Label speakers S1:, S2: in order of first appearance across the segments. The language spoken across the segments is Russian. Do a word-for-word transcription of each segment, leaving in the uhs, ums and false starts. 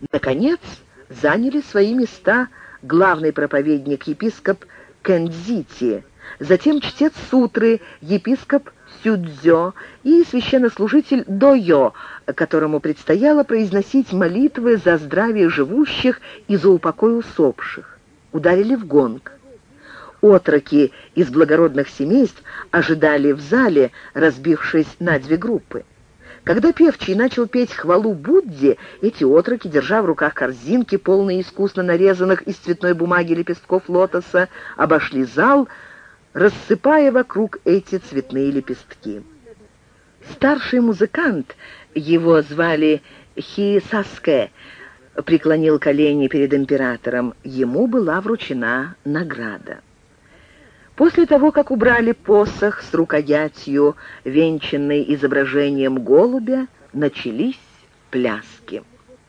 S1: Наконец, заняли свои места главный проповедник, епископ Кэндзити, затем чтец сутры, епископ Сюдзё и священнослужитель Дойо, которому предстояло произносить молитвы за здравие живущих и за упокой усопших. Ударили в гонг. Отроки из благородных семейств ожидали в зале, разбившись на две группы. Когда певчий начал петь хвалу Будде, эти отроки, держа в руках корзинки, полные искусно нарезанных из цветной бумаги лепестков лотоса, обошли зал, рассыпая вокруг эти цветные лепестки. Старший музыкант, его звали Хисаске, преклонил колени перед императором. Ему была вручена награда. После того, как убрали посох с рукоятью, венчанной изображением голубя, начались пляски.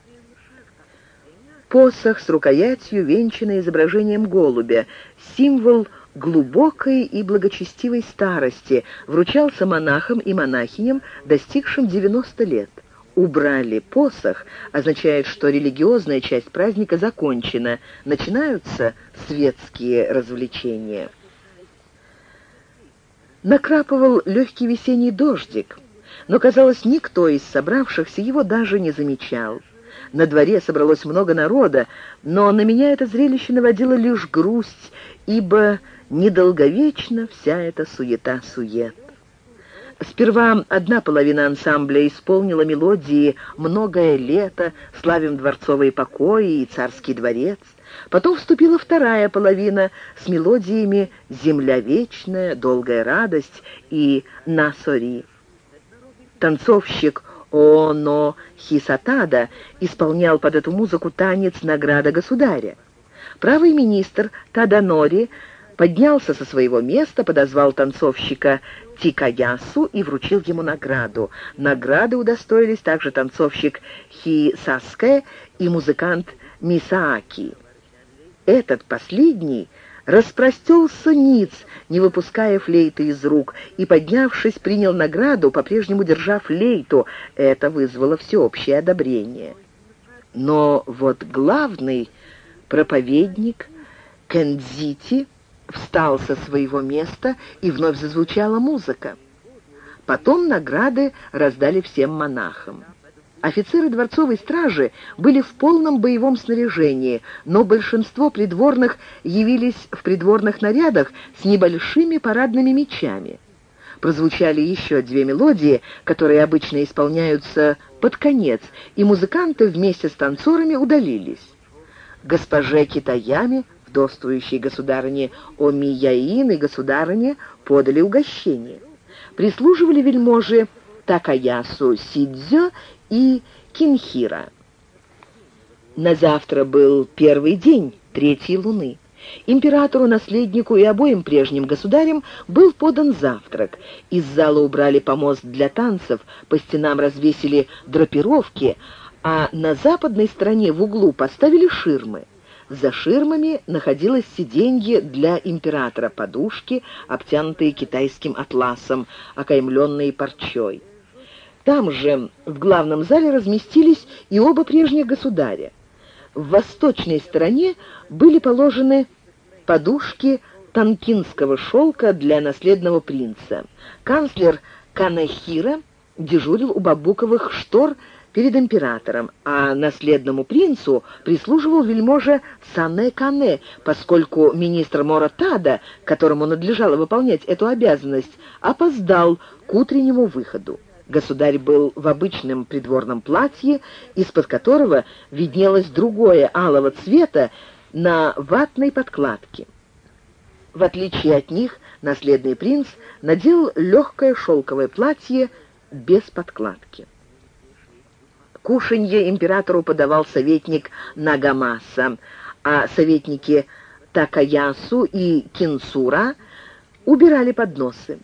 S1: Посох с рукоятью, венчанной изображением голубя, символ глубокой и благочестивой старости, вручался монахам и монахиням, достигшим девяноста лет. Убрали посох означает, что религиозная часть праздника закончена, начинаются светские развлечения. Накрапывал легкий весенний дождик, но, казалось, никто из собравшихся его даже не замечал. На дворе собралось много народа, но на меня это зрелище наводило лишь грусть, ибо недолговечна вся эта суета-сует. Сперва одна половина ансамбля исполнила мелодии «Многое лето», «Славим дворцовые покои» и «Царский дворец». Потом вступила вторая половина с мелодиями «Земля вечная», «Долгая радость» и «Насори». Танцовщик Ооно Хисатада исполнял под эту музыку танец «Награда государя». Правый министр Таданори поднялся со своего места, подозвал танцовщика Тикаясу и вручил ему награду. Награды удостоились также танцовщик Хисаске и музыкант Мисааки. Этот последний распростелся ниц, не выпуская флейты из рук, и, поднявшись, принял награду, по-прежнему держа флейту. Это вызвало всеобщее одобрение. Но вот главный проповедник Кэндзити встал со своего места, и вновь зазвучала музыка. Потом награды раздали всем монахам. Офицеры дворцовой стражи были в полном боевом снаряжении, но большинство придворных явились в придворных нарядах с небольшими парадными мечами. Прозвучали еще две мелодии, которые обычно исполняются под конец, и музыканты вместе с танцорами удалились. Госпоже Китаями, вдовствующей государыне Омияин и государыне подали угощение. Прислуживали вельможи Такаясу Сидзё и Кинхира. На завтра был первый день третьей луны. Императору, наследнику и обоим прежним государям был подан завтрак. Из зала убрали помост для танцев, по стенам развесили драпировки, а на западной стороне в углу поставили ширмы. За ширмами находилось сиденье для императора, подушки, обтянутые китайским атласом, окаймленные парчой. Там же, в главном зале, разместились и оба прежних государя. В восточной стороне были положены подушки танкинского шелка для наследного принца. Канцлер Канэхира дежурил у бамбуковых штор перед императором, а наследному принцу прислуживал вельможа Сане-Кане, поскольку министр Моратада, которому надлежало выполнять эту обязанность, опоздал к утреннему выходу. Государь был в обычном придворном платье, из-под которого виднелось другое алого цвета на ватной подкладке. В отличие от них, наследный принц надел легкое шелковое платье без подкладки. Кушанье императору подавал советник Нагамаса, а советники Такаясу и Кинсура убирали подносы.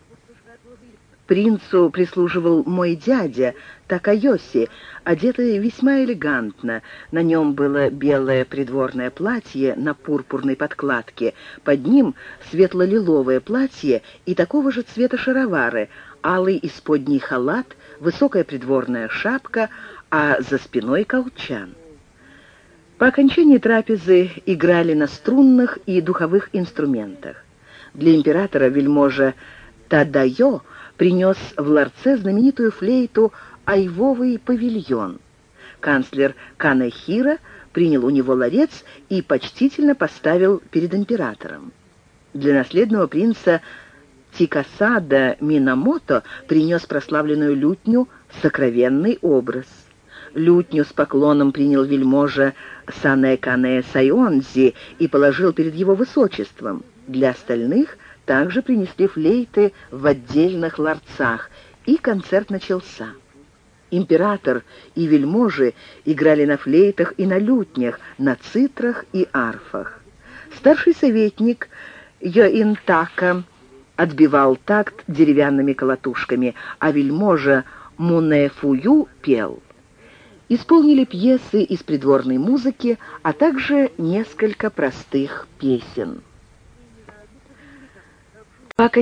S1: Принцу прислуживал мой дядя Такайоси, одетый весьма элегантно. На нем было белое придворное платье на пурпурной подкладке, под ним светло-лиловое платье и такого же цвета шаровары, алый исподний халат, высокая придворная шапка, а за спиной колчан. По окончании трапезы играли на струнных и духовых инструментах. Для императора вельможа Тадайо принес в ларце знаменитую флейту «Айвовый павильон». Канцлер Канэхира принял у него ларец и почтительно поставил перед императором. Для наследного принца Тикасада Минамото принес прославленную лютню «Сокровенный образ». Лютню с поклоном принял вельможа Санэ-Канэ Сайонзи и положил перед его высочеством. Для остальных также принесли флейты в отдельных ларцах, и концерт начался. Император и вельможи играли на флейтах и на лютнях, на цитрах и арфах. Старший советник Йоинтака отбивал такт деревянными колотушками, а вельможа Мунэфую пел. Исполнили пьесы из придворной музыки, а также несколько простых песен.